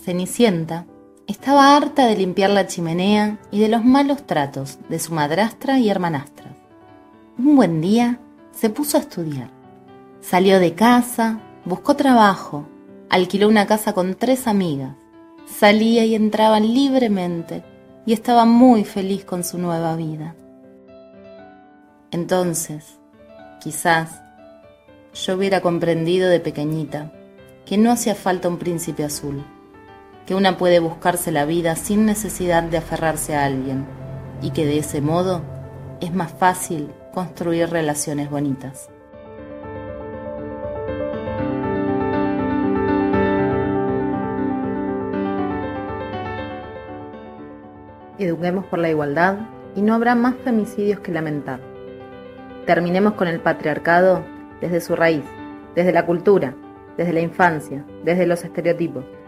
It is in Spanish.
Cenicienta estaba harta de limpiar la chimenea y de los malos tratos de su madrastra y hermanastra. Un buen día se puso a estudiar. Salió de casa, buscó trabajo, alquiló una casa con 3 amigas. Salía y entraba libremente y estaba muy feliz con su nueva vida. Entonces, quizás, yo hubiera comprendido de pequeñita que no hacía falta un príncipe azul, que una puede buscarse la vida sin necesidad de aferrarse a alguien y que de ese modo es más fácil construir relaciones bonitas. Eduquemos por la igualdad y no habrá más femicidios que lamentar. Terminemos con el patriarcado desde su raíz, desde la cultura, desde la infancia, desde los estereotipos.